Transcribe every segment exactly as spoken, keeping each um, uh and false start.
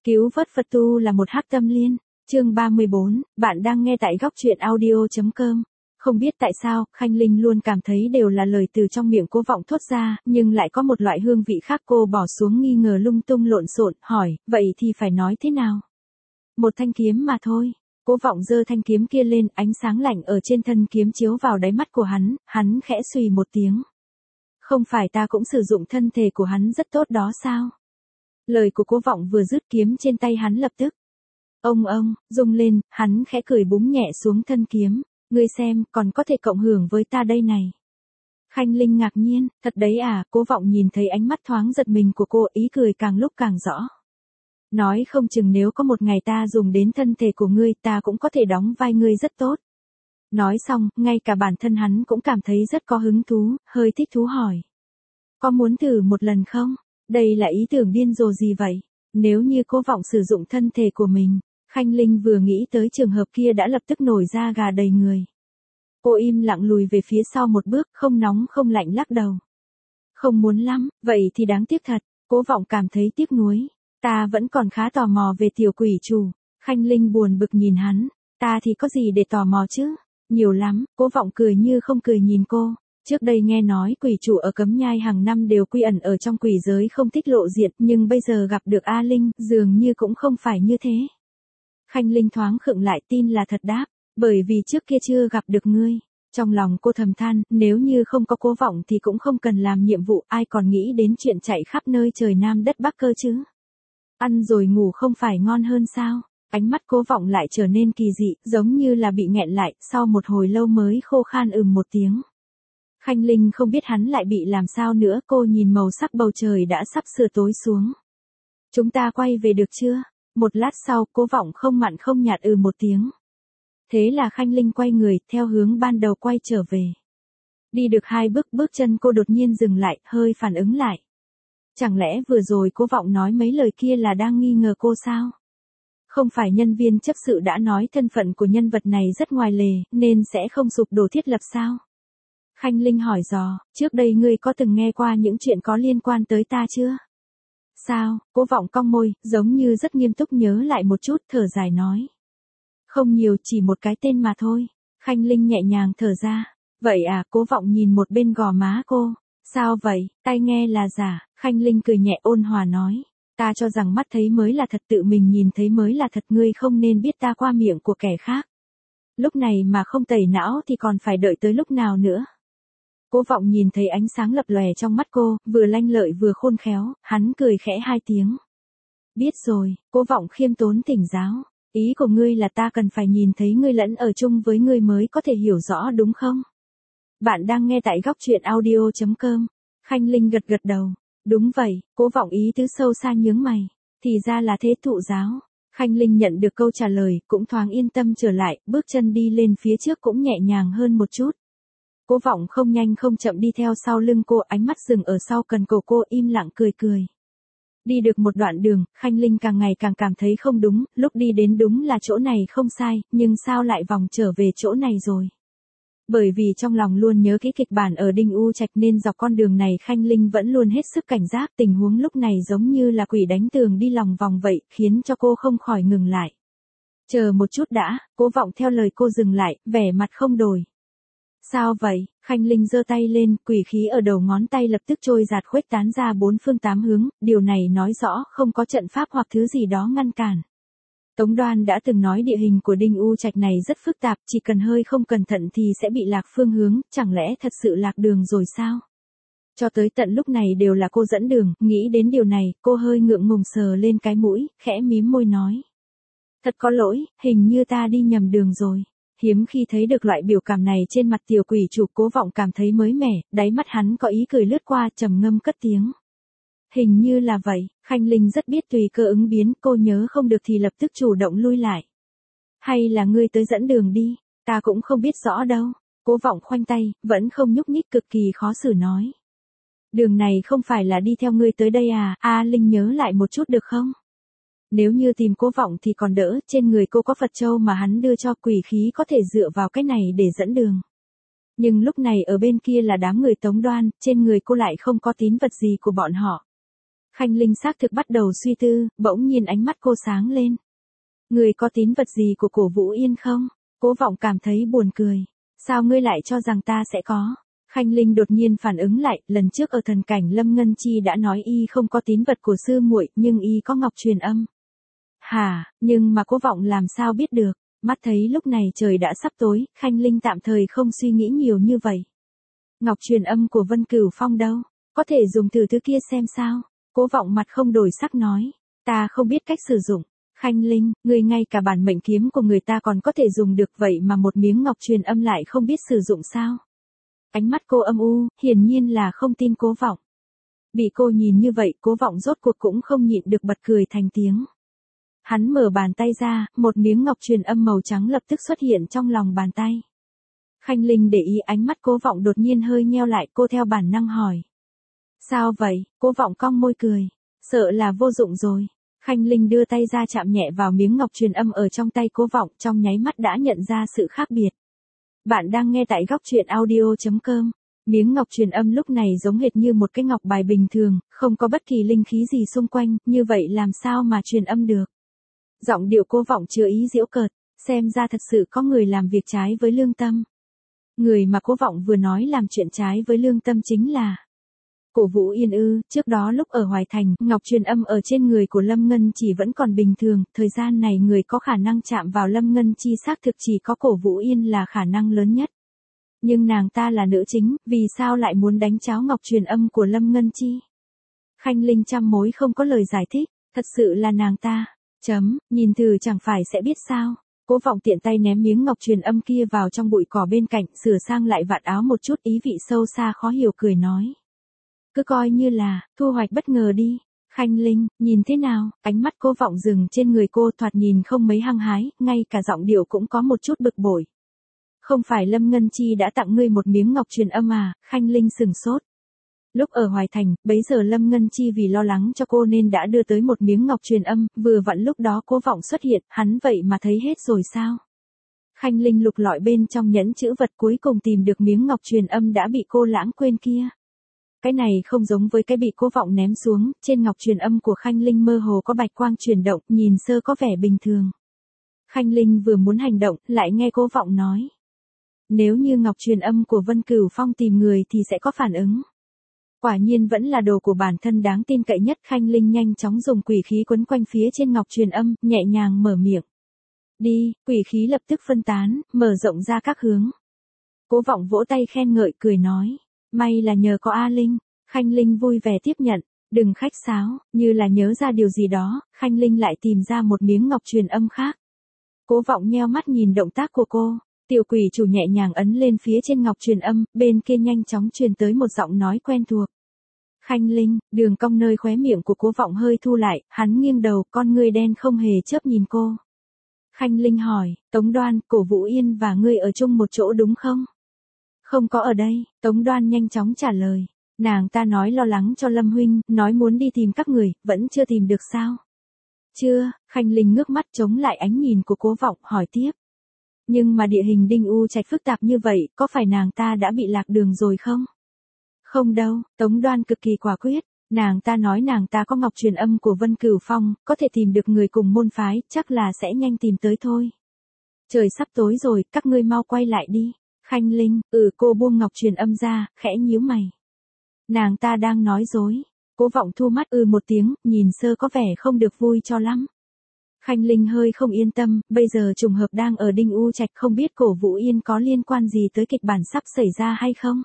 Cứu vớt Phật tu là một hắc tâm liên. Chương ba mươi bốn, bạn đang nghe tại góc truyện audio chấm com. Không biết tại sao, Khanh Linh luôn cảm thấy đều là lời từ trong miệng Cố Vọng thốt ra, nhưng lại có một loại hương vị khác. Cô bỏ xuống nghi ngờ lung tung lộn xộn, hỏi, vậy thì phải nói thế nào? Một thanh kiếm mà thôi. Cố Vọng giơ thanh kiếm kia lên, ánh sáng lạnh ở trên thân kiếm chiếu vào đáy mắt của hắn, hắn khẽ xùy một tiếng. Không phải ta cũng sử dụng thân thể của hắn rất tốt đó sao? Lời của Cố Vọng vừa dứt, kiếm trên tay hắn lập tức ông ông rung lên, hắn khẽ cười búng nhẹ xuống thân kiếm, ngươi xem, còn có thể cộng hưởng với ta đây này. Khanh Linh ngạc nhiên, thật đấy à? Cố Vọng nhìn thấy ánh mắt thoáng giật mình của cô, ý cười càng lúc càng rõ. Nói không chừng nếu có một ngày ta dùng đến thân thể của ngươi, ta cũng có thể đóng vai ngươi rất tốt. Nói xong, ngay cả bản thân hắn cũng cảm thấy rất có hứng thú, hơi thích thú hỏi. Có muốn thử một lần không? Đây là ý tưởng điên rồ gì vậy? Nếu như Cố Vọng sử dụng thân thể của mình, Khanh Linh vừa nghĩ tới trường hợp kia đã lập tức nổi da gà đầy người. Cô im lặng lùi về phía sau một bước, không nóng không lạnh lắc đầu. Không muốn lắm, vậy thì đáng tiếc thật. Cố Vọng cảm thấy tiếc nuối. Ta vẫn còn khá tò mò về tiểu quỷ chủ. Khanh Linh buồn bực nhìn hắn. Ta thì có gì để tò mò chứ? Nhiều lắm. Cố Vọng cười như không cười nhìn cô. Trước đây nghe nói quỷ chủ ở Cấm Nhai hàng năm đều quy ẩn ở trong quỷ giới không thích lộ diện, nhưng bây giờ gặp được A Linh, dường như cũng không phải như thế. Khanh Linh thoáng khựng lại, tin là thật đáp, bởi vì trước kia chưa gặp được ngươi. Trong lòng cô thầm than, nếu như không có Cố Vọng thì cũng không cần làm nhiệm vụ, ai còn nghĩ đến chuyện chạy khắp nơi trời Nam đất Bắc cơ chứ. Ăn rồi ngủ không phải ngon hơn sao? Ánh mắt Cố Vọng lại trở nên kỳ dị, giống như là bị nghẹn lại, sau một hồi lâu mới khô khan ừm một tiếng. Khanh Linh không biết hắn lại bị làm sao nữa, cô nhìn màu sắc bầu trời đã sắp sửa tối xuống. Chúng ta quay về được chưa? Một lát sau, Cố Vọng không mặn không nhạt ừ một tiếng. Thế là Khanh Linh quay người, theo hướng ban đầu quay trở về. Đi được hai bước, bước chân cô đột nhiên dừng lại, hơi phản ứng lại. Chẳng lẽ vừa rồi Cố Vọng nói mấy lời kia là đang nghi ngờ cô sao? Không phải nhân viên chấp sự đã nói thân phận của nhân vật này rất ngoài lề, nên sẽ không sụp đổ thiết lập sao? Khanh Linh hỏi dò, trước đây ngươi có từng nghe qua những chuyện có liên quan tới ta chưa? Sao? Cố Vọng cong môi, giống như rất nghiêm túc nhớ lại một chút, thở dài nói. Không nhiều, chỉ một cái tên mà thôi. Khanh Linh nhẹ nhàng thở ra. Vậy à? Cố Vọng nhìn một bên gò má cô. Sao vậy? Tai nghe là giả. Khanh Linh cười nhẹ ôn hòa nói. Ta cho rằng mắt thấy mới là thật, tự mình nhìn thấy mới là thật, ngươi không nên biết ta qua miệng của kẻ khác. Lúc này mà không tẩy não thì còn phải đợi tới lúc nào nữa? Cố Vọng nhìn thấy ánh sáng lập lòe trong mắt cô, vừa lanh lợi vừa khôn khéo, hắn cười khẽ hai tiếng. Biết rồi. Cố Vọng khiêm tốn thỉnh giáo. Ý của ngươi là ta cần phải nhìn thấy ngươi lẫn ở chung với ngươi mới có thể hiểu rõ đúng không? Bạn đang nghe tại góc truyện audio chấm com. Khanh Linh gật gật đầu. Đúng vậy. Cố Vọng ý tứ sâu xa nhướng mày. Thì ra là thế thụ giáo. Khanh Linh nhận được câu trả lời, cũng thoáng yên tâm trở lại, bước chân đi lên phía trước cũng nhẹ nhàng hơn một chút. Cố Vọng không nhanh không chậm đi theo sau lưng cô, ánh mắt dừng ở sau cần cổ cô, im lặng cười cười. Đi được một đoạn đường, Khanh Linh càng ngày càng cảm thấy không đúng, lúc đi đến đúng là chỗ này không sai, nhưng sao lại vòng trở về chỗ này rồi? Bởi vì trong lòng luôn nhớ kỹ kịch bản ở Đinh U Trạch nên dọc con đường này Khanh Linh vẫn luôn hết sức cảnh giác, tình huống lúc này giống như là quỷ đánh tường đi lòng vòng vậy, khiến cho cô không khỏi ngừng lại. Chờ một chút đã. Cố Vọng theo lời cô dừng lại, vẻ mặt không đổi. Sao vậy? Khanh Linh giơ tay lên, quỷ khí ở đầu ngón tay lập tức trôi dạt khuếch tán ra bốn phương tám hướng, điều này nói rõ không có trận pháp hoặc thứ gì đó ngăn cản. Tống Đoan đã từng nói địa hình của Đinh U Trạch này rất phức tạp, chỉ cần hơi không cẩn thận thì sẽ bị lạc phương hướng, chẳng lẽ thật sự lạc đường rồi sao? Cho tới tận lúc này đều là cô dẫn đường, nghĩ đến điều này, cô hơi ngượng ngùng sờ lên cái mũi, khẽ mím môi nói. Thật có lỗi, hình như ta đi nhầm đường rồi. Hiếm khi thấy được loại biểu cảm này trên mặt tiểu quỷ chủ, Cố Vọng cảm thấy mới mẻ, đáy mắt hắn có ý cười lướt qua, trầm ngâm cất tiếng. Hình như là vậy. Khanh Linh rất biết tùy cơ ứng biến, cô nhớ không được thì lập tức chủ động lui lại. Hay là ngươi tới dẫn đường đi, ta cũng không biết rõ đâu. Cố Vọng khoanh tay, vẫn không nhúc nhích, cực kỳ khó xử nói. Đường này không phải là đi theo ngươi tới đây à? A Linh nhớ lại một chút được không? Nếu như tìm Cố Vọng thì còn đỡ, trên người cô có Phật châu mà hắn đưa cho, quỷ khí có thể dựa vào cái này để dẫn đường. Nhưng lúc này ở bên kia là đám người Tống Đoan, trên người cô lại không có tín vật gì của bọn họ. Khanh Linh xác thực bắt đầu suy tư, bỗng nhiên ánh mắt cô sáng lên. Người có tín vật gì của Cổ Vũ Yên không? Cố Vọng cảm thấy buồn cười. Sao ngươi lại cho rằng ta sẽ có? Khanh Linh đột nhiên phản ứng lại, lần trước ở thần cảnh Lâm Ngân Chi đã nói y không có tín vật của sư muội, nhưng y có ngọc truyền âm. Hả, nhưng mà Cố Vọng làm sao biết được? Mắt thấy lúc này trời đã sắp tối, Khanh Linh tạm thời không suy nghĩ nhiều như vậy. Ngọc truyền âm của Vân Cửu Phong đâu? Có thể dùng từ thứ kia xem sao? Cố Vọng mặt không đổi sắc nói. Ta không biết cách sử dụng. Khanh Linh, người ngay cả bản mệnh kiếm của người ta còn có thể dùng được vậy mà một miếng ngọc truyền âm lại không biết sử dụng sao? Ánh mắt cô âm u, hiển nhiên là không tin Cố Vọng. Bị cô nhìn như vậy, Cố Vọng rốt cuộc cũng không nhịn được bật cười thành tiếng. Hắn mở bàn tay ra, một miếng ngọc truyền âm màu trắng lập tức xuất hiện trong lòng bàn tay. Khanh Linh để ý ánh mắt Cố Vọng đột nhiên hơi nheo lại, cô theo bản năng hỏi. Sao vậy? Cố Vọng cong môi cười. Sợ là vô dụng rồi. Khanh Linh đưa tay ra chạm nhẹ vào miếng ngọc truyền âm ở trong tay Cố Vọng, trong nháy mắt đã nhận ra sự khác biệt. Bạn đang nghe tại góc truyện audio chấm com. Miếng ngọc truyền âm lúc này giống hệt như một cái ngọc bài bình thường, không có bất kỳ linh khí gì xung quanh, như vậy làm sao mà truyền âm được? Giọng điệu Cố Vọng chứa ý giễu cợt, xem ra thật sự có người làm việc trái với lương tâm. Người mà Cố Vọng vừa nói làm chuyện trái với lương tâm chính là Cổ Vũ Yên ư? Trước đó lúc ở Hoài Thành, ngọc truyền âm ở trên người của Lâm Ngân chỉ vẫn còn bình thường, thời gian này người có khả năng chạm vào Lâm Ngân chi xác thực chỉ có Cổ Vũ Yên là khả năng lớn nhất. Nhưng nàng ta là nữ chính, vì sao lại muốn đánh cháo ngọc truyền âm của Lâm Ngân chi? Khanh Linh trăm mối không có lời giải thích, thật sự là nàng ta. Chấm, nhìn thử chẳng phải sẽ biết sao. Cố Vọng tiện tay ném miếng ngọc truyền âm kia vào trong bụi cỏ bên cạnh, sửa sang lại vạt áo một chút, ý vị sâu xa khó hiểu cười nói. Cứ coi như là thu hoạch bất ngờ đi. Khanh Linh, nhìn thế nào? Ánh mắt Cố Vọng dừng trên người cô, thoạt nhìn không mấy hăng hái, ngay cả giọng điệu cũng có một chút bực bội. Không phải Lâm Ngân Chi đã tặng ngươi một miếng ngọc truyền âm à? Khanh Linh sừng sốt. Lúc ở Hoài Thành, bấy giờ Lâm Ngân Chi vì lo lắng cho cô nên đã đưa tới một miếng ngọc truyền âm, vừa vặn lúc đó Cố Vọng xuất hiện, hắn vậy mà thấy hết rồi sao? Khanh Linh lục lọi bên trong nhẫn chữ vật, cuối cùng tìm được miếng ngọc truyền âm đã bị cô lãng quên kia. Cái này không giống với cái bị Cố Vọng ném xuống, trên ngọc truyền âm của Khanh Linh mơ hồ có bạch quang chuyển động, nhìn sơ có vẻ bình thường. Khanh Linh vừa muốn hành động, lại nghe Cố Vọng nói. Nếu như ngọc truyền âm của Vân Cửu Phong tìm người thì sẽ có phản ứng. Quả nhiên vẫn là đồ của bản thân đáng tin cậy nhất. Khanh Linh nhanh chóng dùng quỷ khí quấn quanh phía trên ngọc truyền âm, nhẹ nhàng mở miệng. Đi, quỷ khí lập tức phân tán, mở rộng ra các hướng. Cố Vọng vỗ tay khen ngợi cười nói. May là nhờ có A Linh. Khanh Linh vui vẻ tiếp nhận. Đừng khách sáo, như là nhớ ra điều gì đó, Khanh Linh lại tìm ra một miếng ngọc truyền âm khác. Cố Vọng nheo mắt nhìn động tác của cô. Tiểu quỷ chủ nhẹ nhàng ấn lên phía trên ngọc truyền âm, bên kia nhanh chóng truyền tới một giọng nói quen thuộc. Khanh Linh, đường cong nơi khóe miệng của Cố Vọng hơi thu lại, hắn nghiêng đầu, con ngươi đen không hề chớp nhìn cô. Khanh Linh hỏi, Tống Đoan, Cổ Vũ Yên và ngươi ở chung một chỗ đúng không? Không có ở đây, Tống Đoan nhanh chóng trả lời. Nàng ta nói lo lắng cho Lâm huynh, nói muốn đi tìm các người, vẫn chưa tìm được sao? Chưa, Khanh Linh ngước mắt chống lại ánh nhìn của Cố Vọng, hỏi tiếp. Nhưng mà địa hình Đinh U Trạch phức tạp như vậy, có phải nàng ta đã bị lạc đường rồi không? Không đâu, Tống Đoan cực kỳ quả quyết. Nàng ta nói nàng ta có ngọc truyền âm của Vân Cửu Phong, có thể tìm được người cùng môn phái, chắc là sẽ nhanh tìm tới thôi. Trời sắp tối rồi, các ngươi mau quay lại đi. Khanh Linh, ừ cô buông ngọc truyền âm ra, khẽ nhíu mày. Nàng ta đang nói dối. Cố Vọng thu mắt ừ một tiếng, nhìn sơ có vẻ không được vui cho lắm. Khanh Linh hơi không yên tâm, bây giờ trùng hợp đang ở Đinh U Trạch, không biết Cổ Vũ Yên có liên quan gì tới kịch bản sắp xảy ra hay không?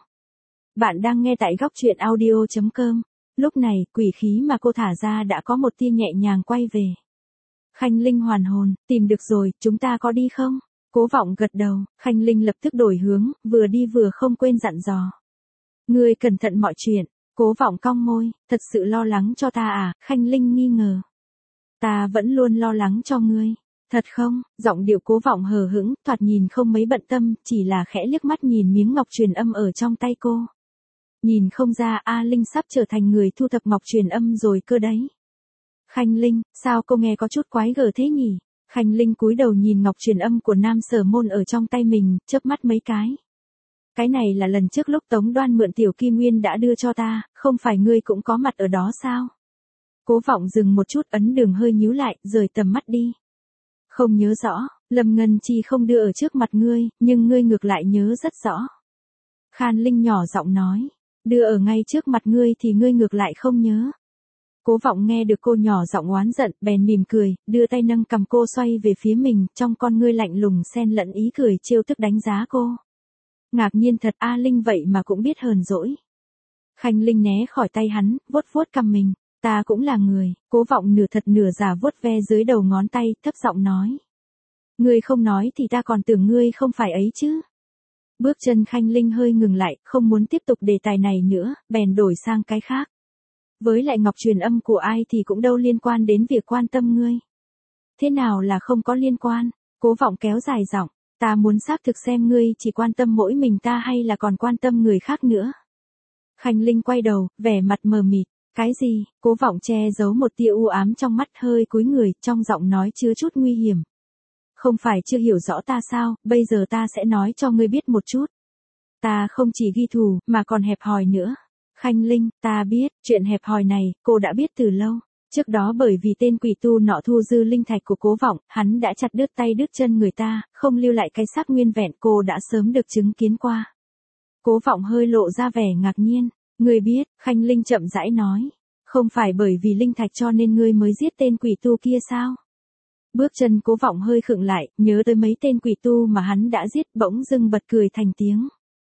Bạn đang nghe tại góc truyện audio chấm com. Lúc này, quỷ khí mà cô thả ra đã có một tia nhẹ nhàng quay về. Khanh Linh hoàn hồn, tìm được rồi, chúng ta có đi không? Cố Vọng gật đầu, Khanh Linh lập tức đổi hướng, vừa đi vừa không quên dặn dò. Ngươi cẩn thận mọi chuyện. Cố Vọng cong môi, thật sự lo lắng cho ta à? Khanh Linh nghi ngờ. Ta vẫn luôn lo lắng cho ngươi. Thật không? Giọng điệu Cố Vọng hờ hững, thoạt nhìn không mấy bận tâm, chỉ là khẽ liếc mắt nhìn miếng ngọc truyền âm ở trong tay cô. Nhìn không ra A Linh sắp trở thành người thu thập ngọc truyền âm rồi cơ đấy. Khanh Linh, sao cô nghe có chút quái gở thế nhỉ? Khanh Linh cúi đầu nhìn ngọc truyền âm của Nam Sở Môn ở trong tay mình, chớp mắt mấy cái. Cái này là lần trước lúc Tống Đoan mượn Tiểu Kim Nguyên đã đưa cho ta, không phải ngươi cũng có mặt ở đó sao? Cố Vọng dừng một chút, ấn đường hơi nhíu lại, rời tầm mắt đi. Không nhớ rõ, Lâm Ngân Chi không đưa ở trước mặt ngươi, nhưng ngươi ngược lại nhớ rất rõ. Khan Linh nhỏ giọng nói, đưa ở ngay trước mặt ngươi thì ngươi ngược lại không nhớ. Cố Vọng nghe được cô nhỏ giọng oán giận, bèn mỉm cười, đưa tay nâng cầm cô xoay về phía mình, trong con ngươi lạnh lùng xen lẫn ý cười trêu tức đánh giá cô. Ngạc nhiên thật, A Linh vậy mà cũng biết hờn dỗi. Khanh Linh né khỏi tay hắn, vuốt vuốt cằm mình, ta cũng là người. Cố Vọng nửa thật nửa giả vuốt ve dưới đầu ngón tay, thấp giọng nói. Ngươi không nói thì ta còn tưởng ngươi không phải ấy chứ. Bước chân Khanh Linh hơi ngừng lại, không muốn tiếp tục đề tài này nữa, bèn đổi sang cái khác. Với lại ngọc truyền âm của ai thì cũng đâu liên quan đến việc quan tâm ngươi. Thế nào là không có liên quan? Cố Vọng kéo dài giọng, ta muốn xác thực xem ngươi chỉ quan tâm mỗi mình ta hay là còn quan tâm người khác nữa. Khanh Linh quay đầu, vẻ mặt mờ mịt, cái gì? Cố Vọng che giấu một tia u ám trong mắt, hơi cúi người, trong giọng nói chứa chút nguy hiểm. Không phải chưa hiểu rõ ta sao, bây giờ ta sẽ nói cho ngươi biết một chút. Ta không chỉ ghi thù, mà còn hẹp hòi nữa. Khanh Linh, ta biết, chuyện hẹp hòi này, cô đã biết từ lâu. Trước đó bởi vì tên quỷ tu nọ thu dư linh thạch của Cố Vọng, hắn đã chặt đứt tay đứt chân người ta, không lưu lại cái xác nguyên vẹn, cô đã sớm được chứng kiến qua. Cố Vọng hơi lộ ra vẻ ngạc nhiên. Ngươi biết, Khanh Linh chậm rãi nói. Không phải bởi vì linh thạch cho nên ngươi mới giết tên quỷ tu kia sao? Bước chân Cố Vọng hơi khựng lại, nhớ tới mấy tên quỷ tu mà hắn đã giết, bỗng dưng bật cười thành tiếng.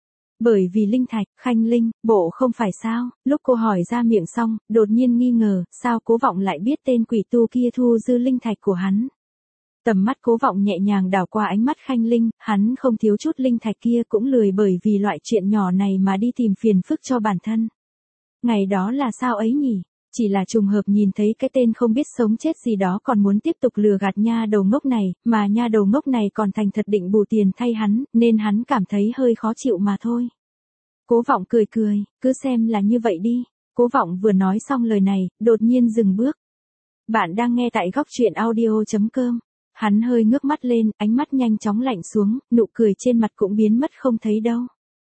Bởi vì linh thạch, Khanh Linh, bộ không phải sao? Lúc cô hỏi ra miệng xong, đột nhiên nghi ngờ, sao Cố Vọng lại biết tên quỷ tu kia thu dư linh thạch của hắn? Tầm mắt Cố Vọng nhẹ nhàng đảo qua ánh mắt Khanh Linh, hắn không thiếu chút linh thạch kia, cũng lười bởi vì loại chuyện nhỏ này mà đi tìm phiền phức cho bản thân. Ngày đó là sao ấy nhỉ? Chỉ là trùng hợp nhìn thấy cái tên không biết sống chết gì đó còn muốn tiếp tục lừa gạt nha đầu ngốc này, mà nha đầu ngốc này còn thành thật định bù tiền thay hắn, nên hắn cảm thấy hơi khó chịu mà thôi. Cố Vọng cười cười, cứ xem là như vậy đi. Cố Vọng vừa nói xong lời này, đột nhiên dừng bước. Bạn đang nghe tại góc truyện audio chấm com. Hắn hơi ngước mắt lên, ánh mắt nhanh chóng lạnh xuống, nụ cười trên mặt cũng biến mất không thấy đâu.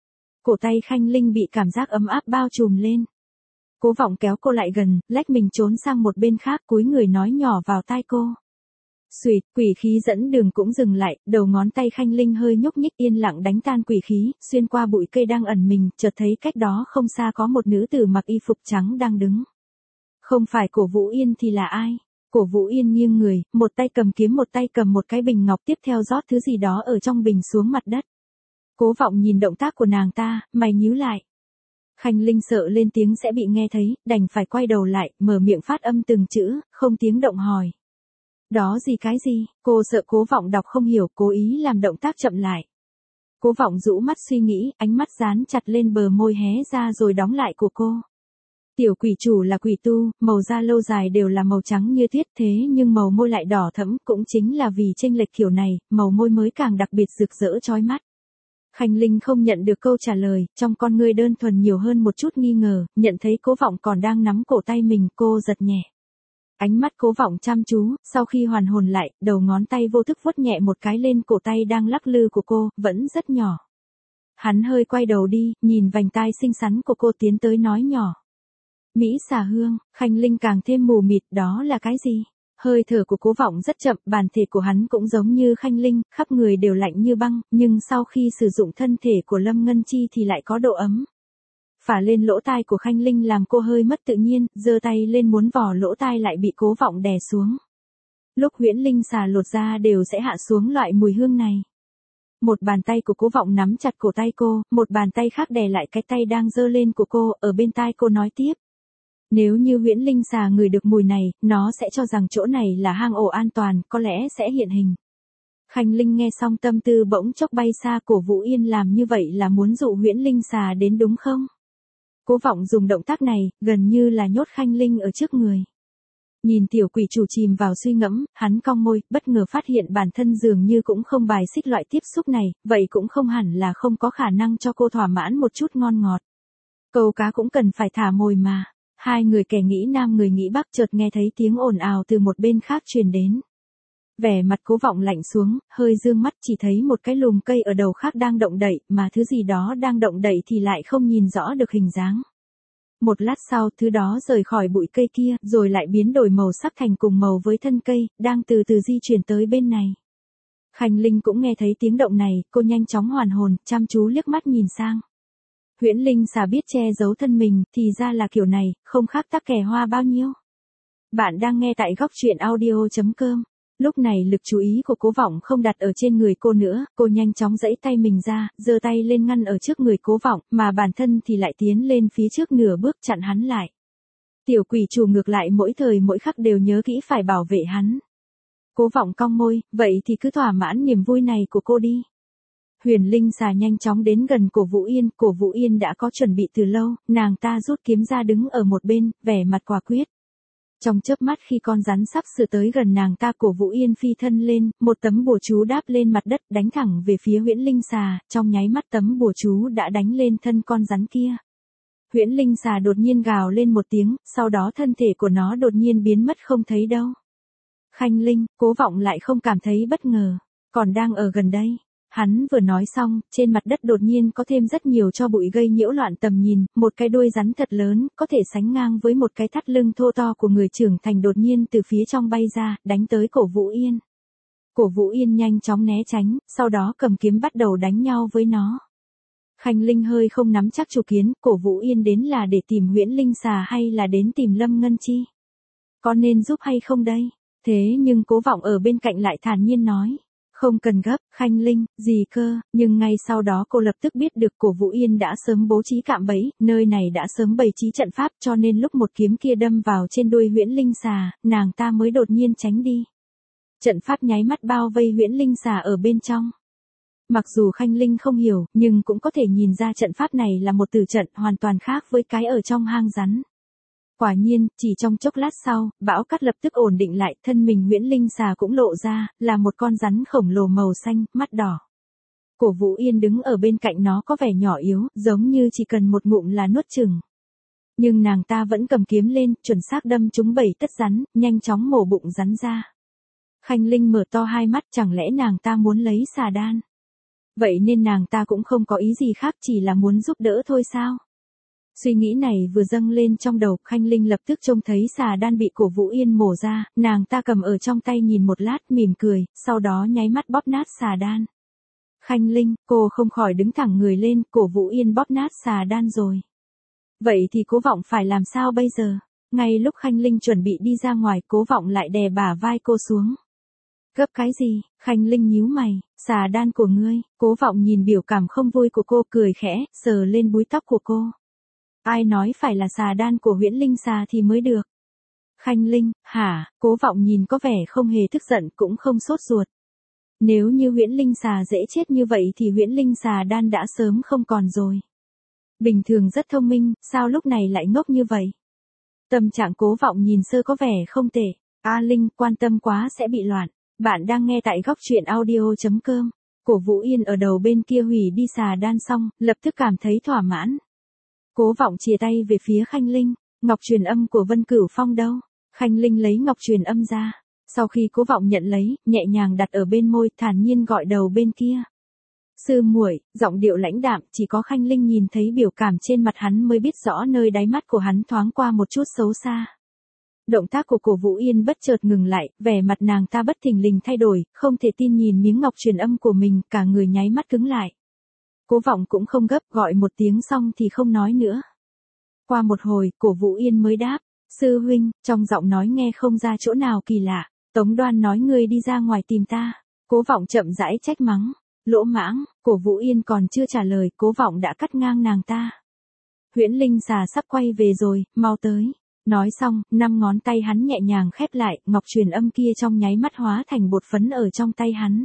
Cổ tay Khanh Linh bị cảm giác ấm áp bao trùm lên. Cố Vọng kéo cô lại gần, lách mình trốn sang một bên khác, cúi người nói nhỏ vào tai cô. Xuỵt, quỷ khí dẫn đường cũng dừng lại, đầu ngón tay Khanh Linh hơi nhúc nhích, yên lặng đánh tan quỷ khí, xuyên qua bụi cây đang ẩn mình, chợt thấy cách đó không xa có một nữ tử mặc y phục trắng đang đứng. Không phải Cổ Vũ Yên thì là ai? Cổ Vũ Yên nghiêng người, một tay cầm kiếm một tay cầm một cái bình ngọc, tiếp theo rót thứ gì đó ở trong bình xuống mặt đất. Cố Vọng nhìn động tác của nàng ta, mày nhíu lại. Khanh Linh sợ lên tiếng sẽ bị nghe thấy, đành phải quay đầu lại, mở miệng phát âm từng chữ, không tiếng động hỏi. Đó gì cái gì? Cô sợ Cố Vọng đọc không hiểu, cố ý làm động tác chậm lại. Cố Vọng rũ mắt suy nghĩ, ánh mắt dán chặt lên bờ môi hé ra rồi đóng lại của cô. Tiểu quỷ chủ là quỷ tu, màu da lâu dài đều là màu trắng như tuyết, thế nhưng màu môi lại đỏ thẫm, cũng chính là vì chênh lệch kiểu này, màu môi mới càng đặc biệt rực rỡ chói mắt. Khanh Linh không nhận được câu trả lời, trong con ngươi đơn thuần nhiều hơn một chút nghi ngờ, nhận thấy Cố Vọng còn đang nắm cổ tay mình, cô giật nhẹ. Ánh mắt Cố Vọng chăm chú, sau khi hoàn hồn lại, đầu ngón tay vô thức vuốt nhẹ một cái lên cổ tay đang lắc lư của cô, vẫn rất nhỏ. Hắn hơi quay đầu đi, nhìn vành tai xinh xắn của cô tiến tới nói nhỏ. Mỹ xà hương. Khanh Linh càng thêm mù mịt, đó là cái gì? Hơi thở của Cố Vọng rất chậm, bản thể của hắn cũng giống như Khanh Linh, khắp người đều lạnh như băng, nhưng sau khi sử dụng thân thể của Lâm Ngân Chi thì lại có độ ấm. Phả lên lỗ tai của Khanh Linh làm cô hơi mất tự nhiên, giơ tay lên muốn vò lỗ tai lại bị Cố Vọng đè xuống. Lúc huyễn linh xà lột ra đều sẽ hạ xuống loại mùi hương này. Một bàn tay của Cố Vọng nắm chặt cổ tay cô, một bàn tay khác đè lại cái tay đang giơ lên của cô, ở bên tai cô nói tiếp. Nếu như huyễn linh xà ngửi được mùi này, nó sẽ cho rằng chỗ này là hang ổ an toàn, có lẽ sẽ hiện hình. Khanh Linh nghe xong tâm tư bỗng chốc bay xa, Cổ Vũ Yên làm như vậy là muốn dụ huyễn linh xà đến đúng không? Cố Vọng dùng động tác này, gần như là nhốt Khanh Linh ở trước người. Nhìn tiểu quỷ chủ chìm vào suy ngẫm, hắn cong môi, bất ngờ phát hiện bản thân dường như cũng không bài xích loại tiếp xúc này, vậy cũng không hẳn là không có khả năng cho cô thỏa mãn một chút ngon ngọt. Câu cá cũng cần phải thả mồi mà. Hai người kẻ nghĩ nam người nghĩ bắc chợt nghe thấy tiếng ồn ào từ một bên khác truyền đến. Vẻ mặt Cố Vọng lạnh xuống, hơi dương mắt chỉ thấy một cái lùm cây ở đầu khác đang động đậy, mà thứ gì đó đang động đậy thì lại không nhìn rõ được hình dáng. Một lát sau thứ đó rời khỏi bụi cây kia, rồi lại biến đổi màu sắc thành cùng màu với thân cây, đang từ từ di chuyển tới bên này. Khanh Linh cũng nghe thấy tiếng động này, cô nhanh chóng hoàn hồn, chăm chú liếc mắt nhìn sang. Huyễn linh xà biết che giấu thân mình, thì ra là kiểu này, không khác tắc kè hoa bao nhiêu. Bạn đang nghe tại góc truyện audio chấm com. Lúc này lực chú ý của Cố Vọng không đặt ở trên người cô nữa, cô nhanh chóng giãy tay mình ra, giơ tay lên ngăn ở trước người Cố Vọng, mà bản thân thì lại tiến lên phía trước nửa bước chặn hắn lại. Tiểu quỷ chủ ngược lại mỗi thời mỗi khắc đều nhớ kỹ phải bảo vệ hắn. Cố Vọng cong môi, vậy thì cứ thỏa mãn niềm vui này của cô đi. Huyền linh xà nhanh chóng đến gần Cổ Vũ Yên, Cổ Vũ Yên đã có chuẩn bị từ lâu, nàng ta rút kiếm ra đứng ở một bên, vẻ mặt quả quyết. Trong chớp mắt khi con rắn sắp sửa tới gần nàng ta, Cổ Vũ Yên phi thân lên, một tấm bùa chú đáp lên mặt đất đánh thẳng về phía huyễn linh xà, trong nháy mắt tấm bùa chú đã đánh lên thân con rắn kia. Huyễn linh xà đột nhiên gào lên một tiếng, sau đó thân thể của nó đột nhiên biến mất không thấy đâu. Khanh Linh, Cố Vọng lại không cảm thấy bất ngờ, còn đang ở gần đây. Hắn vừa nói xong, trên mặt đất đột nhiên có thêm rất nhiều tro bụi gây nhiễu loạn tầm nhìn, một cái đuôi rắn thật lớn, có thể sánh ngang với một cái thắt lưng thô to của người trưởng thành đột nhiên từ phía trong bay ra, đánh tới Cổ Vũ Yên. Cổ Vũ Yên nhanh chóng né tránh, sau đó cầm kiếm bắt đầu đánh nhau với nó. Khanh Linh hơi không nắm chắc chủ kiến, Cổ Vũ Yên đến là để tìm huyễn linh xà hay là đến tìm Lâm Ngân Chi? Có nên giúp hay không đây? Thế nhưng Cố Vọng ở bên cạnh lại thản nhiên nói. Không cần gấp, Khanh Linh, gì cơ, nhưng ngay sau đó cô lập tức biết được Cổ Vũ Yên đã sớm bố trí cạm bẫy, nơi này đã sớm bày trí trận pháp cho nên lúc một kiếm kia đâm vào trên đuôi huyễn linh xà, nàng ta mới đột nhiên tránh đi. Trận pháp nháy mắt bao vây huyễn linh xà ở bên trong. Mặc dù Khanh Linh không hiểu, nhưng cũng có thể nhìn ra trận pháp này là một tử trận hoàn toàn khác với cái ở trong hang rắn. Quả nhiên, chỉ trong chốc lát sau, bão cát lập tức ổn định lại, thân mình huyễn linh xà cũng lộ ra, là một con rắn khổng lồ màu xanh, mắt đỏ. Cổ Vũ Yên đứng ở bên cạnh nó có vẻ nhỏ yếu, giống như chỉ cần một ngụm là nuốt chửng. Nhưng nàng ta vẫn cầm kiếm lên, chuẩn xác đâm trúng bảy tất rắn, nhanh chóng mổ bụng rắn ra. Khanh Linh mở to hai mắt, chẳng lẽ nàng ta muốn lấy xà đan? Vậy nên nàng ta cũng không có ý gì khác, chỉ là muốn giúp đỡ thôi sao? Suy nghĩ này vừa dâng lên trong đầu, Khanh Linh lập tức trông thấy xà đan bị Cổ Vũ Yên mổ ra, nàng ta cầm ở trong tay nhìn một lát mỉm cười, sau đó nháy mắt bóp nát xà đan. Khanh Linh, cô không khỏi đứng thẳng người lên, Cổ Vũ Yên bóp nát xà đan rồi. Vậy thì Cố Vọng phải làm sao bây giờ? Ngay lúc Khanh Linh chuẩn bị đi ra ngoài, Cố Vọng lại đè bả vai cô xuống. Gấp cái gì? Khanh Linh nhíu mày, xà đan của ngươi. Cố Vọng nhìn biểu cảm không vui của cô cười khẽ, sờ lên búi tóc của cô. Ai nói phải là xà đan của huyễn linh xà thì mới được. Khanh Linh, hả? Cố Vọng nhìn có vẻ không hề tức giận cũng không sốt ruột. Nếu như huyễn linh xà dễ chết như vậy thì huyễn linh xà đan đã sớm không còn rồi. Bình thường rất thông minh, sao lúc này lại ngốc như vậy? Tâm trạng Cố Vọng nhìn sơ có vẻ không tệ. A Linh, quan tâm quá sẽ bị loạn. Bạn đang nghe tại góc truyện audio chấm com. Cổ Vũ Yên ở đầu bên kia hủy đi xà đan xong, lập tức cảm thấy thỏa mãn. Cố Vọng chìa tay về phía Khanh Linh, ngọc truyền âm của Vân Cửu Phong đâu? Khanh Linh lấy ngọc truyền âm ra, sau khi Cố Vọng nhận lấy, nhẹ nhàng đặt ở bên môi, thản nhiên gọi đầu bên kia. Sư muội, giọng điệu lãnh đạm, chỉ có Khanh Linh nhìn thấy biểu cảm trên mặt hắn mới biết rõ nơi đáy mắt của hắn thoáng qua một chút xấu xa. Động tác của Cổ Vũ Yên bất chợt ngừng lại, vẻ mặt nàng ta bất thình lình thay đổi, không thể tin nhìn miếng ngọc truyền âm của mình, cả người nháy mắt cứng lại. Cố Vọng cũng không gấp, gọi một tiếng xong thì không nói nữa. Qua một hồi, Cổ Vũ Yên mới đáp, sư huynh, trong giọng nói nghe không ra chỗ nào kỳ lạ. Tống Đoan nói ngươi đi ra ngoài tìm ta. Cố Vọng chậm rãi trách mắng. Lỗ mãng, Cổ Vũ Yên còn chưa trả lời, Cố Vọng đã cắt ngang nàng ta. Huyễn linh xà sắp quay về rồi, mau tới. Nói xong, năm ngón tay hắn nhẹ nhàng khép lại, ngọc truyền âm kia trong nháy mắt hóa thành bột phấn ở trong tay hắn.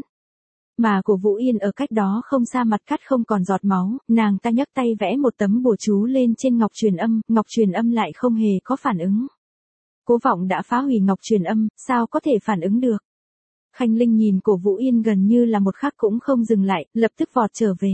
Mà Cổ Vũ Yên ở cách đó không xa mặt cắt không còn giọt máu, nàng ta nhấc tay vẽ một tấm bùa chú lên trên ngọc truyền âm, ngọc truyền âm lại không hề có phản ứng. Cố Vọng đã phá hủy ngọc truyền âm, sao có thể phản ứng được? Khanh Linh nhìn Cổ Vũ Yên gần như là một khắc cũng không dừng lại, lập tức vọt trở về.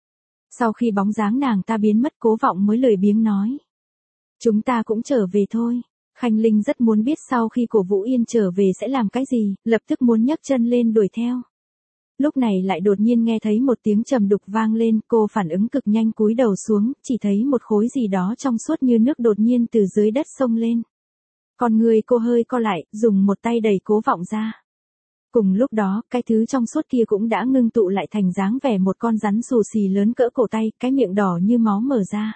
Sau khi bóng dáng nàng ta biến mất, Cố Vọng mới lười biếng nói. Chúng ta cũng trở về thôi. Khanh Linh rất muốn biết sau khi Cổ Vũ Yên trở về sẽ làm cái gì, lập tức muốn nhấc chân lên đuổi theo. Lúc này lại đột nhiên nghe thấy một tiếng trầm đục vang lên, cô phản ứng cực nhanh cúi đầu xuống, chỉ thấy một khối gì đó trong suốt như nước đột nhiên từ dưới đất xông lên. Con người cô hơi co lại, dùng một tay đẩy Cố Vọng ra. Cùng lúc đó, cái thứ trong suốt kia cũng đã ngưng tụ lại thành dáng vẻ một con rắn xù xì lớn cỡ cổ tay, cái miệng đỏ như máu mở ra.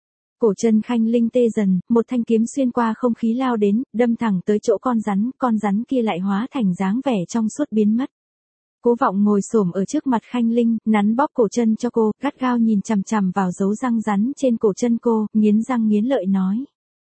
Cổ chân Khanh Linh tê dần, một thanh kiếm xuyên qua không khí lao đến, đâm thẳng tới chỗ con rắn, con rắn kia lại hóa thành dáng vẻ trong suốt biến mất. Cố Vọng ngồi xổm ở trước mặt Khanh Linh, nắn bóp cổ chân cho cô, gắt gao nhìn chằm chằm vào dấu răng rắn trên cổ chân cô, nghiến răng nghiến lợi nói.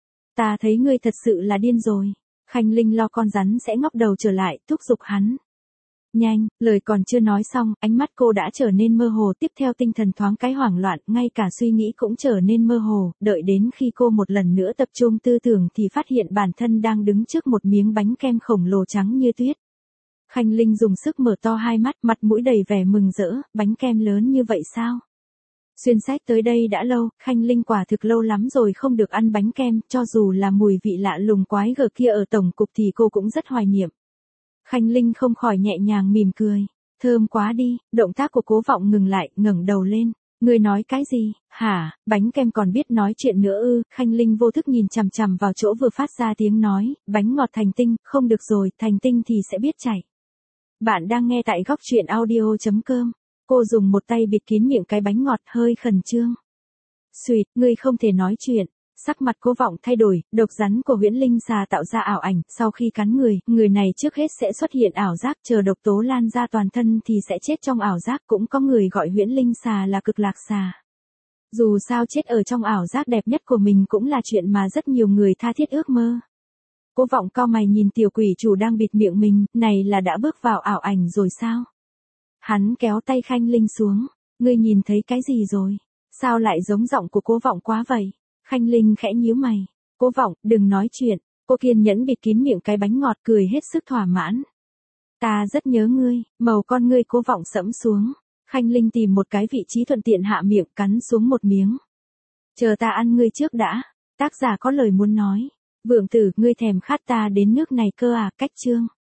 Ta thấy ngươi thật sự là điên rồi. Khanh Linh lo con rắn sẽ ngóc đầu trở lại, thúc giục hắn. Nhanh, lời còn chưa nói xong, ánh mắt cô đã trở nên mơ hồ, tiếp theo tinh thần thoáng cái hoảng loạn, ngay cả suy nghĩ cũng trở nên mơ hồ, đợi đến khi cô một lần nữa tập trung tư tưởng thì phát hiện bản thân đang đứng trước một miếng bánh kem khổng lồ trắng như tuyết. Khanh Linh dùng sức mở to hai mắt, mặt mũi đầy vẻ mừng rỡ, bánh kem lớn như vậy sao? Xuyên sách tới đây đã lâu, Khanh Linh quả thực lâu lắm rồi không được ăn bánh kem, cho dù là mùi vị lạ lùng quái gở kia ở tổng cục thì cô cũng rất hoài niệm. Khanh Linh không khỏi nhẹ nhàng mỉm cười, thơm quá đi, động tác của Cố Vọng ngừng lại, ngẩng đầu lên. Ngươi nói cái gì, hả, bánh kem còn biết nói chuyện nữa ư? Khanh Linh vô thức nhìn chằm chằm vào chỗ vừa phát ra tiếng nói, bánh ngọt thành tinh, không được rồi, thành tinh thì sẽ biết chảy. Bạn đang nghe tại góc truyện audio chấm com. Cô dùng một tay bịt kín miệng cái bánh ngọt hơi khẩn trương. Xuyệt, ngươi không thể nói chuyện. Sắc mặt Cố Vọng thay đổi, độc rắn của huyễn linh xà tạo ra ảo ảnh, sau khi cắn người, người này trước hết sẽ xuất hiện ảo giác, chờ độc tố lan ra toàn thân thì sẽ chết trong ảo giác, cũng có người gọi huyễn linh xà là cực lạc xà. Dù sao chết ở trong ảo giác đẹp nhất của mình cũng là chuyện mà rất nhiều người tha thiết ước mơ. Cố Vọng cau mày nhìn tiểu quỷ chủ đang bịt miệng mình, này là đã bước vào ảo ảnh rồi sao? Hắn kéo tay Khanh Linh xuống, ngươi nhìn thấy cái gì rồi? Sao lại giống giọng của Cố Vọng quá vậy? Khanh Linh khẽ nhíu mày, Cố Vọng, đừng nói chuyện. Cô kiên nhẫn bịt kín miệng cái bánh ngọt, cười hết sức thỏa mãn. Ta rất nhớ ngươi, màu con ngươi Cố Vọng sẫm xuống. Khanh Linh tìm một cái vị trí thuận tiện hạ miệng, cắn xuống một miếng. Chờ ta ăn ngươi trước đã. Tác giả có lời muốn nói. Vượng tử, ngươi thèm khát ta đến nước này cơ à? Cách chương.